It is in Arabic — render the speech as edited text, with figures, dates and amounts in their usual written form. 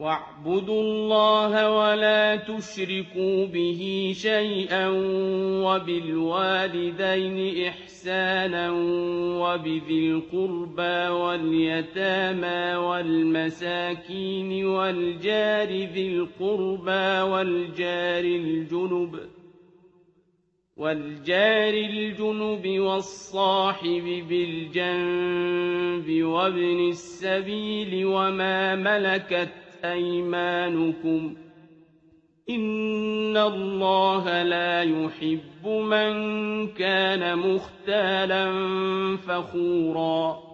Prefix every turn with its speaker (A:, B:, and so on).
A: وَاعْبُدُوا اللَّهَ وَلَا تُشْرِكُوا بِهِ شَيْئًا وَبِالْوَالِدَيْنِ إِحْسَانًا وَبِذِي الْقُرْبَىٰ وَالْيَتَامَىٰ وَالْمَسَاكِينِ وَالْجَارِ ذِي الْقُرْبَىٰ وَالْجَارِ الْجُنُبِ وَالصَّاحِبِ بِالْجَنبِ وَابْنِ السَّبِيلِ وَمَا مَلَكَتْ أَيْمَانُكُمْ ۗ إِنَّ اللَّهَ لَا يُحِبُّ مَن كَانَ مُخْتَالًا فَخُورًا